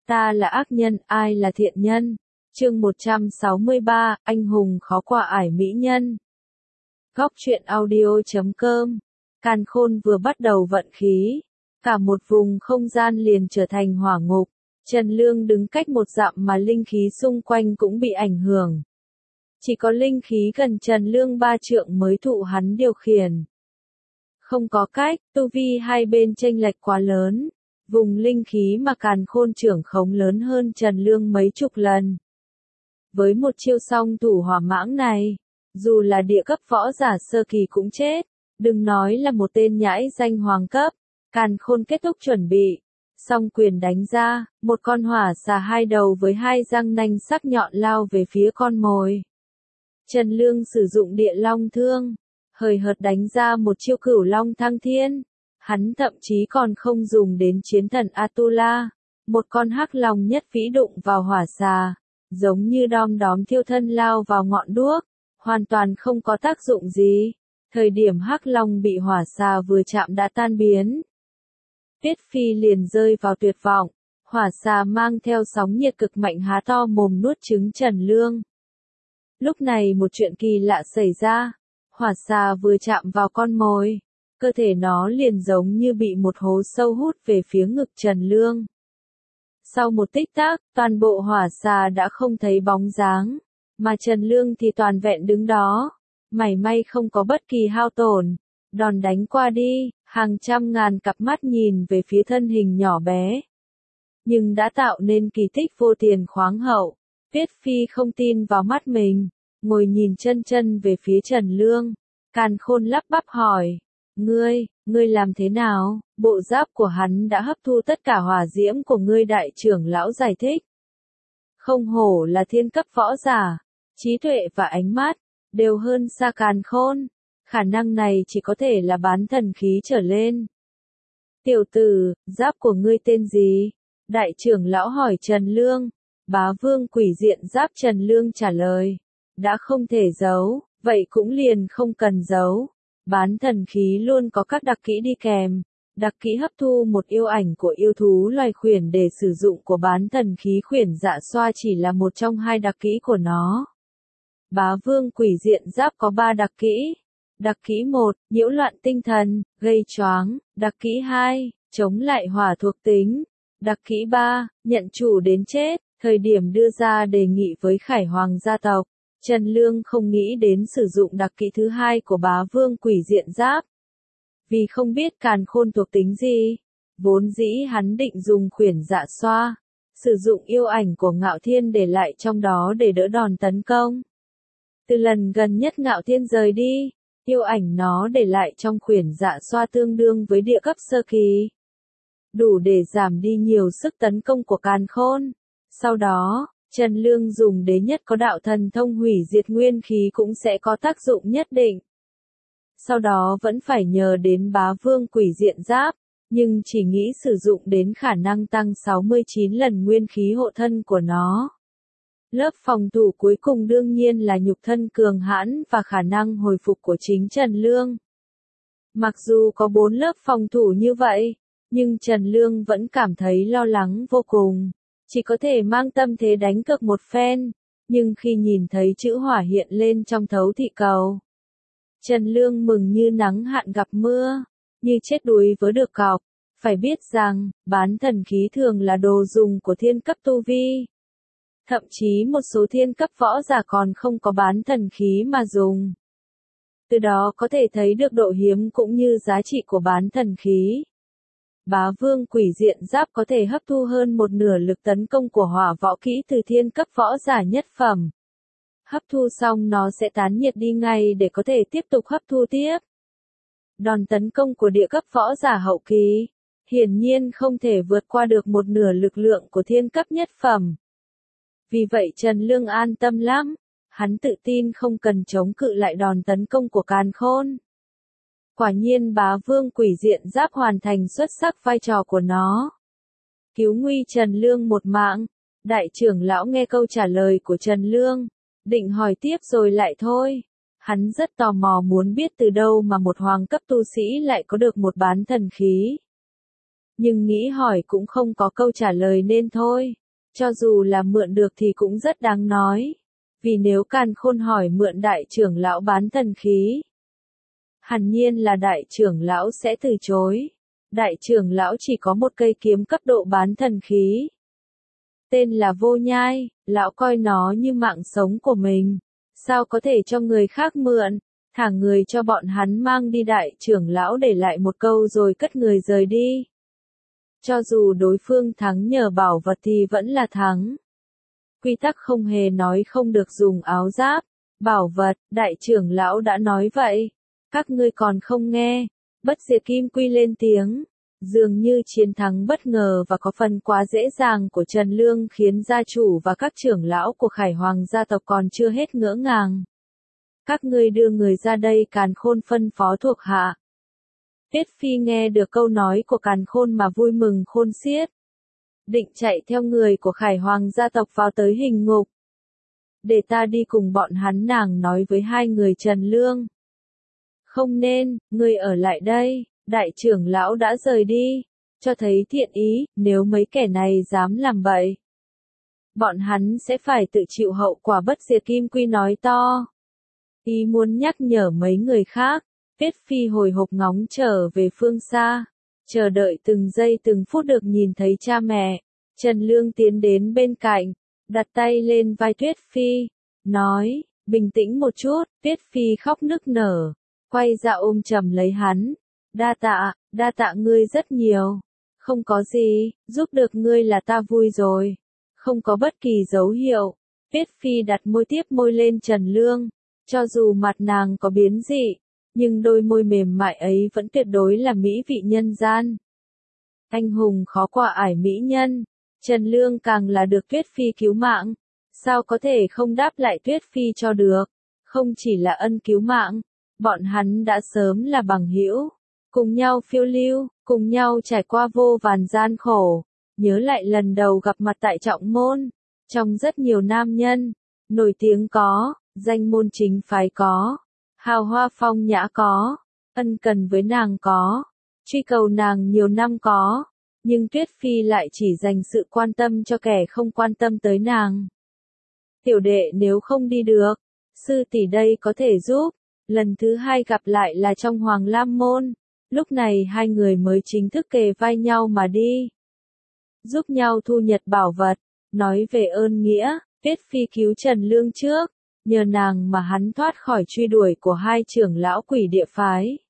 Ta là ác nhân, ai là thiện nhân? Chương 163, anh hùng khó qua ải mỹ nhân. Góc truyện audio.com. Càn Khôn vừa bắt đầu vận khí, cả một vùng không gian liền trở thành hỏa ngục. Trần Lương đứng cách một dặm mà linh khí xung quanh cũng bị ảnh hưởng. Chỉ có linh khí gần Trần Lương 3 trượng mới thụ hắn điều khiển. Không có cách, tu vi hai bên chênh lệch quá lớn. Vùng linh khí mà Càn Khôn trưởng khống lớn hơn Trần Lương mấy chục lần. Với một chiêu song thủ hỏa mãng này, dù là địa cấp võ giả sơ kỳ cũng chết, đừng nói là một tên nhãi danh hoàng cấp. Càn Khôn kết thúc chuẩn bị, song quyền đánh ra, một con hỏa xà hai đầu với hai răng nanh sắc nhọn lao về phía con mồi. Trần Lương sử dụng địa long thương, hời hợt đánh ra một chiêu cửu long thăng thiên. Hắn thậm chí còn không dùng đến chiến thần Atula, một con hắc long nhất vĩ đụng vào hỏa xà, giống như đom đóm thiêu thân lao vào ngọn đuốc, hoàn toàn không có tác dụng gì. Thời điểm hắc long bị hỏa xà vừa chạm đã tan biến. Tiết Phi liền rơi vào tuyệt vọng, hỏa xà mang theo sóng nhiệt cực mạnh há to mồm nuốt trứng Trần Lương. Lúc này một chuyện kỳ lạ xảy ra, hỏa xà vừa chạm vào con mồi, cơ thể nó liền giống như bị một hố sâu hút về phía ngực Trần Lương. Sau một tích tắc, toàn bộ hỏa xà đã không thấy bóng dáng, mà Trần Lương thì toàn vẹn đứng đó, mảy may không có bất kỳ hao tổn. Đòn đánh qua đi, hàng trăm ngàn cặp mắt nhìn về phía thân hình nhỏ bé, nhưng đã tạo nên kỳ tích vô tiền khoáng hậu. Tiết Phi không tin vào mắt mình, ngồi nhìn chân chân về phía Trần Lương. Càn Khôn lắp bắp hỏi, ngươi làm thế nào? Bộ giáp của hắn đã hấp thu tất cả hỏa diễm của ngươi, đại trưởng lão giải thích. Không hổ là thiên cấp võ giả, trí tuệ và ánh mắt đều hơn xa Càn Khôn, khả năng này chỉ có thể là bán thần khí trở lên. Tiểu tử, giáp của ngươi tên gì? Đại trưởng lão hỏi Trần Lương. Bá Vương Quỷ Diện Giáp. Trần Lương trả lời. Đã không thể giấu, vậy cũng liền không cần giấu. Bán thần khí luôn có các đặc kỹ đi kèm. Đặc kỹ hấp thu một yêu ảnh của yêu thú loài khuyển để sử dụng của bán thần khí khuyển dạ xoa chỉ là một trong hai đặc kỹ của nó. Bá Vương Quỷ Diện Giáp có 3 đặc kỹ. Đặc kỹ 1, nhiễu loạn tinh thần, gây choáng. Đặc kỹ 2, chống lại hỏa thuộc tính. Đặc kỹ 3, nhận chủ đến chết. Thời điểm đưa ra đề nghị với Khải Hoàng gia tộc, Trần Lương không nghĩ đến sử dụng đặc kỹ thứ hai của Bá Vương Quỷ Diện Giáp. Vì không biết Càn Khôn thuộc tính gì, vốn dĩ hắn định dùng khuyển dạ xoa, sử dụng yêu ảnh của Ngạo Thiên để lại trong đó để đỡ đòn tấn công. Từ lần gần nhất Ngạo Thiên rời đi, yêu ảnh nó để lại trong khuyển dạ xoa tương đương với địa cấp sơ kỳ, đủ để giảm đi nhiều sức tấn công của Càn Khôn. Sau đó, Trần Lương dùng đế nhất có đạo thần thông hủy diệt nguyên khí cũng sẽ có tác dụng nhất định. Sau đó vẫn phải nhờ đến Bá Vương Quỷ Diện Giáp, nhưng chỉ nghĩ sử dụng đến khả năng tăng 69 lần nguyên khí hộ thân của nó. Lớp phòng thủ cuối cùng đương nhiên là nhục thân cường hãn và khả năng hồi phục của chính Trần Lương. Mặc dù có 4 lớp phòng thủ như vậy, nhưng Trần Lương vẫn cảm thấy lo lắng vô cùng. Chỉ có thể mang tâm thế đánh cược một phen, nhưng khi nhìn thấy chữ hỏa hiện lên trong thấu thị cầu, Trần Lương mừng như nắng hạn gặp mưa, như chết đuối với được cọc. Phải biết rằng, bán thần khí thường là đồ dùng của thiên cấp tu vi. Thậm chí một số thiên cấp võ giả còn không có bán thần khí mà dùng. Từ đó có thể thấy được độ hiếm cũng như giá trị của bán thần khí. Bá Vương Quỷ Diện Giáp có thể hấp thu hơn một nửa lực tấn công của hỏa võ kỹ từ thiên cấp võ giả nhất phẩm. Hấp thu xong nó sẽ tán nhiệt đi ngay để có thể tiếp tục hấp thu tiếp. Đòn tấn công của địa cấp võ giả hậu kỳ, hiển nhiên không thể vượt qua được một nửa lực lượng của thiên cấp nhất phẩm. Vì vậy Trần Lương an tâm lắm, hắn tự tin không cần chống cự lại đòn tấn công của Càn Khôn. Quả nhiên Bá Vương Quỷ Diện Giáp hoàn thành xuất sắc vai trò của nó. Cứu nguy Trần Lương một mạng. Đại trưởng lão nghe câu trả lời của Trần Lương, định hỏi tiếp rồi lại thôi. Hắn rất tò mò muốn biết từ đâu mà một hoàng cấp tu sĩ lại có được một bán thần khí. nhưng nghĩ hỏi cũng không có câu trả lời nên thôi. Cho dù là mượn được thì cũng rất đáng nói. Vì nếu Càn Khôn hỏi mượn đại trưởng lão bán thần khí, hẳn nhiên là đại trưởng lão sẽ từ chối. Đại trưởng lão chỉ có một cây kiếm cấp độ bán thần khí. Tên là Vô Nhai, lão coi nó như mạng sống của mình. Sao có thể cho người khác mượn, thả người cho bọn hắn mang đi, đại trưởng lão để lại một câu rồi cất người rời đi. Cho dù đối phương thắng nhờ bảo vật thì vẫn là thắng. Quy tắc không hề nói không được dùng áo giáp, bảo vật, đại trưởng lão đã nói vậy. Các ngươi còn không nghe. Bất diệt kim quy lên tiếng. Dường như chiến thắng bất ngờ và có phần quá dễ dàng của Trần Lương khiến gia chủ và các trưởng lão của Khải Hoàng gia tộc còn chưa hết ngỡ ngàng. Các ngươi đưa người ra đây, Càn Khôn phân phó thuộc hạ. Tiết Phi nghe được câu nói của Càn Khôn mà vui mừng khôn xiết. Định chạy theo người của Khải Hoàng gia tộc vào tới hình ngục. Để ta đi cùng bọn hắn, nàng nói với hai người Trần Lương. Không nên, ngươi ở lại đây, đại trưởng lão đã rời đi, cho thấy thiện ý, nếu mấy kẻ này dám làm bậy, bọn hắn sẽ phải tự chịu hậu quả. Bất diệt kim quy nói to. Ý muốn nhắc nhở mấy người khác, Tiết Phi hồi hộp ngóng trở về phương xa, chờ đợi từng giây từng phút được nhìn thấy cha mẹ. Trần Lương tiến đến bên cạnh, đặt tay lên vai Tuyết Phi, nói, bình tĩnh một chút. Tuyết Phi khóc nức nở, quay ra ôm chầm lấy hắn. Đa tạ ngươi rất nhiều. Không có gì, giúp được ngươi là ta vui rồi. Không có bất kỳ dấu hiệu. Tuyết Phi đặt môi tiếp môi lên Trần Lương. Cho dù mặt nàng có biến dị, nhưng đôi môi mềm mại ấy vẫn tuyệt đối là mỹ vị nhân gian. Anh hùng khó qua ải mỹ nhân. Trần Lương càng là được Tuyết Phi cứu mạng. Sao có thể không đáp lại Tuyết Phi cho được? Không chỉ là ân cứu mạng, bọn hắn đã sớm là bằng hữu, cùng nhau phiêu lưu, cùng nhau trải qua vô vàn gian khổ. Nhớ lại lần đầu gặp mặt tại Trọng Môn, trong rất nhiều nam nhân, nổi tiếng có, danh môn chính phái có, hào hoa phong nhã có, ân cần với nàng có, truy cầu nàng nhiều năm có, nhưng Tuyết Phi lại chỉ dành sự quan tâm cho kẻ không quan tâm tới nàng. Tiểu đệ nếu không đi được, sư tỷ đây có thể giúp. Lần thứ hai gặp lại là trong Hoàng Lam Môn, lúc này hai người mới chính thức kề vai nhau mà đi. Giúp nhau thu nhặt bảo vật, nói về ơn nghĩa, Tuyết Phi cứu Trần Lương trước, nhờ nàng mà hắn thoát khỏi truy đuổi của hai trưởng lão quỷ địa phái.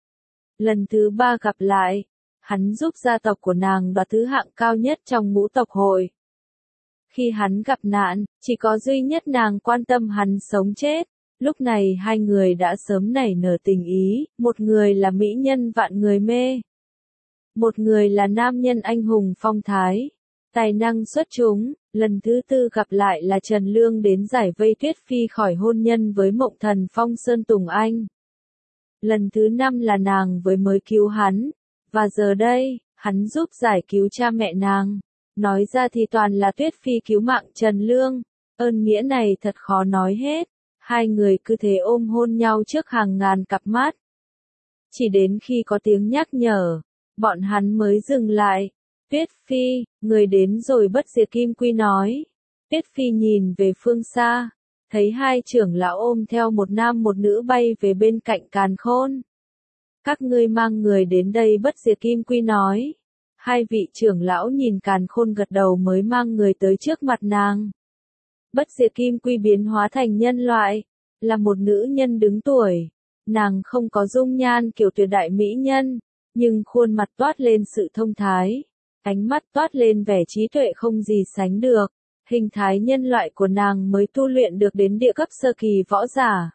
Lần thứ ba gặp lại, hắn giúp gia tộc của nàng đoạt thứ hạng cao nhất trong ngũ tộc hội. Khi hắn gặp nạn, chỉ có duy nhất nàng quan tâm hắn sống chết. Lúc này hai người đã sớm nảy nở tình ý, một người là mỹ nhân vạn người mê. Một người là nam nhân anh hùng phong thái, tài năng xuất chúng. Lần thứ tư gặp lại là Trần Lương đến giải vây Tuyết Phi khỏi hôn nhân với Mộng Thần Phong Sơn Tùng Anh. Lần thứ năm là nàng với mới cứu hắn, và giờ đây, hắn giúp giải cứu cha mẹ nàng. Nói ra thì toàn là Tuyết Phi cứu mạng Trần Lương, ơn nghĩa này thật khó nói hết. Hai người cứ thế ôm hôn nhau trước hàng ngàn cặp mắt. Chỉ đến khi có tiếng nhắc nhở, bọn hắn mới dừng lại. Tuyết Phi, người đến rồi. Bất diệt kim quy nói. Tuyết Phi nhìn về phương xa, thấy hai trưởng lão ôm theo một nam một nữ bay về bên cạnh Càn Khôn. Các ngươi mang người đến đây. Bất diệt kim quy nói. Hai vị trưởng lão nhìn Càn Khôn gật đầu mới mang người tới trước mặt nàng. Bất diệt kim quy biến hóa thành nhân loại, là một nữ nhân đứng tuổi. Nàng không có dung nhan kiểu tuyệt đại mỹ nhân, nhưng khuôn mặt toát lên sự thông thái, ánh mắt toát lên vẻ trí tuệ không gì sánh được. Hình thái nhân loại của nàng mới tu luyện được đến địa cấp sơ kỳ võ giả.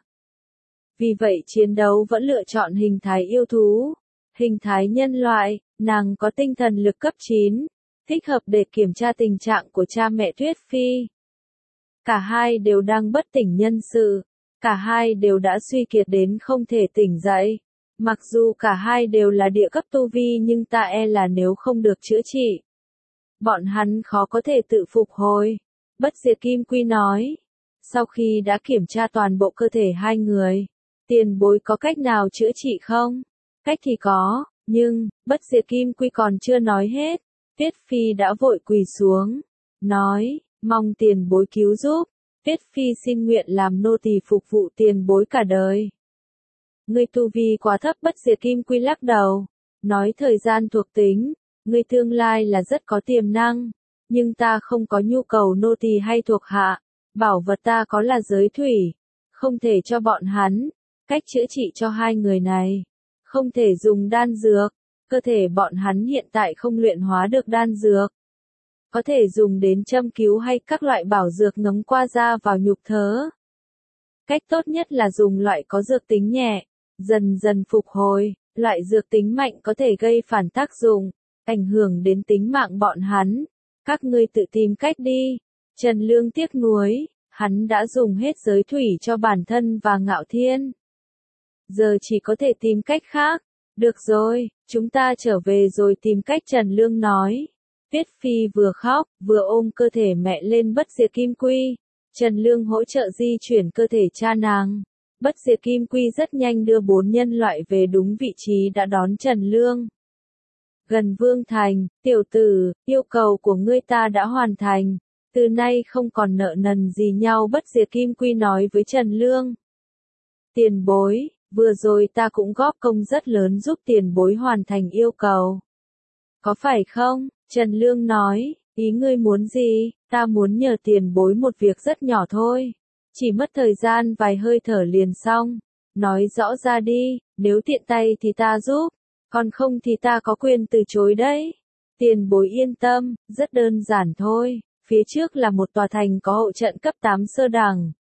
Vì vậy chiến đấu vẫn lựa chọn hình thái yêu thú. Hình thái nhân loại, nàng có tinh thần lực cấp 9, thích hợp để kiểm tra tình trạng của cha mẹ Tuyết Phi. Cả hai đều đang bất tỉnh nhân sự, cả hai đều đã suy kiệt đến không thể tỉnh dậy. Mặc dù cả hai đều là địa cấp tu vi nhưng ta e là nếu không được chữa trị, bọn hắn khó có thể tự phục hồi. Bất diệt kim quy nói. Sau khi đã kiểm tra toàn bộ cơ thể hai người, tiền bối có cách nào chữa trị không? Cách thì có, Nhưng, Bất Diệt Kim Quy còn chưa nói hết, Tiết Phi đã vội quỳ xuống, nói, mong tiền bối cứu giúp, Tiết Phi xin nguyện làm nô tỳ phục vụ tiền bối cả đời. Ngươi tu vi quá thấp. Bất Diệt Kim Quy lắc đầu, nói thời gian thuộc tính, ngươi tương lai là rất có tiềm năng, nhưng ta không có nhu cầu nô tỳ hay thuộc hạ, bảo vật ta có là giới thủy, không thể cho bọn hắn, cách chữa trị cho hai người này, không thể dùng đan dược, cơ thể bọn hắn hiện tại không luyện hóa được đan dược. Có thể dùng đến châm cứu hay các loại bảo dược ngấm qua da vào nhục thớ. Cách tốt nhất là dùng loại có dược tính nhẹ, dần dần phục hồi, loại dược tính mạnh có thể gây phản tác dụng, ảnh hưởng đến tính mạng bọn hắn. Các ngươi tự tìm cách đi. Trần Lương tiếc nuối, hắn đã dùng hết giới thủy cho bản thân và Ngạo Thiên. Giờ chỉ có thể tìm cách khác. Được rồi, chúng ta trở về rồi tìm cách. Trần Lương nói. Tiết Phi vừa khóc, vừa ôm cơ thể mẹ lên Bất Diệt Kim Quy. Trần Lương hỗ trợ di chuyển cơ thể cha nàng. Bất Diệt Kim Quy rất nhanh đưa 4 nhân loại về đúng vị trí đã đón Trần Lương. Gần Vương Thành, tiểu tử, yêu cầu của ngươi ta đã hoàn thành, từ nay không còn nợ nần gì nhau. Bất Diệt Kim Quy nói với Trần Lương. Tiền bối, vừa rồi ta cũng góp công rất lớn giúp tiền bối hoàn thành yêu cầu. Có phải không? Trần Lương nói, ý ngươi muốn gì? Ta muốn nhờ tiền bối một việc rất nhỏ thôi. Chỉ mất thời gian vài hơi thở liền xong. Nói rõ ra đi, nếu tiện tay thì ta giúp, còn không thì ta có quyền từ chối đấy. Tiền bối yên tâm, rất đơn giản thôi. Phía trước là một tòa thành có hậu trận cấp 8 sơ đẳng.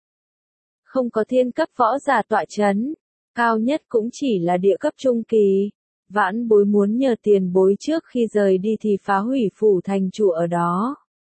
Không có thiên cấp võ giả tọa chấn. Cao nhất cũng chỉ là địa cấp trung kỳ. Vãn bối muốn nhờ tiền bối trước khi rời đi thì phá hủy phủ thành chủ ở đó.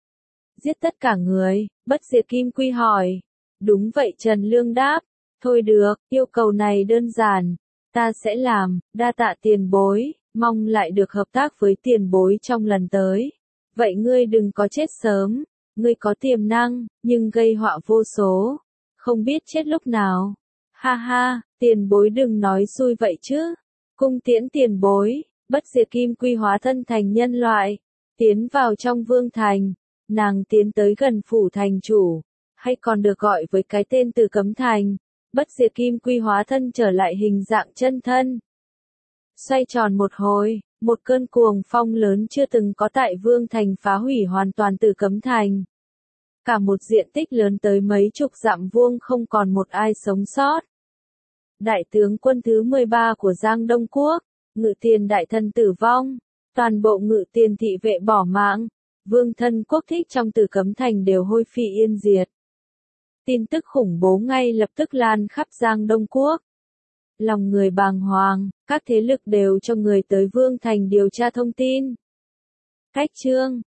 Giết tất cả người. Bất Diệt Kim Quy hỏi. Đúng vậy. Trần Lương đáp. Thôi được, yêu cầu này đơn giản. Ta sẽ làm, đa tạ tiền bối, mong lại được hợp tác với tiền bối trong lần tới. Vậy ngươi đừng có chết sớm, ngươi có tiềm năng, nhưng gây họa vô số. Không biết chết lúc nào. Ha ha, tiền bối đừng nói xui vậy chứ. Cung tiễn tiền bối. Bất Diệt Kim Quy hóa thân thành nhân loại, tiến vào trong Vương Thành. Nàng tiến tới gần phủ thành chủ, hay còn được gọi với cái tên Tử Cấm Thành. Bất Diệt Kim Quy hóa thân trở lại hình dạng chân thân. Xoay tròn một hồi, một cơn cuồng phong lớn chưa từng có tại Vương Thành phá hủy hoàn toàn Tử Cấm Thành. Cả một diện tích lớn tới mấy chục dặm vuông không còn một ai sống sót. Đại tướng quân thứ 13 của Giang Đông Quốc, Ngự Tiền đại thần tử vong, toàn bộ Ngự Tiền thị vệ bỏ mạng, vương thân quốc thích trong Tử Cấm Thành đều hôi phi yên diệt. Tin tức khủng bố ngay lập tức lan khắp Giang Đông Quốc. Lòng người bàng hoàng, các thế lực đều cho người tới Vương Thành điều tra thông tin. Cách chương